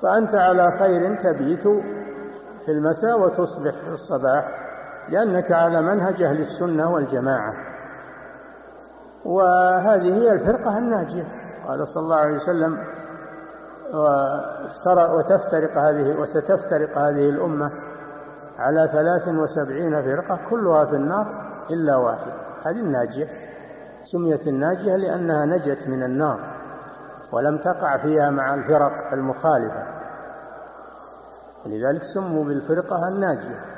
فأنت على خير تبيت في المساء وتصبح في الصباح، لأنك على منهج أهل السنة والجماعة. وهذه هي الفرقة الناجية. قال صلى الله عليه وسلم: وستفترق هذه الأمة على 73 فرقة كلها في النار إلا واحد. هذه الناجية، سميت الناجية لأنها نجت من النار ولم تقع فيها مع الفرق المخالفة، لذلك سموا بالفرقة الناجية.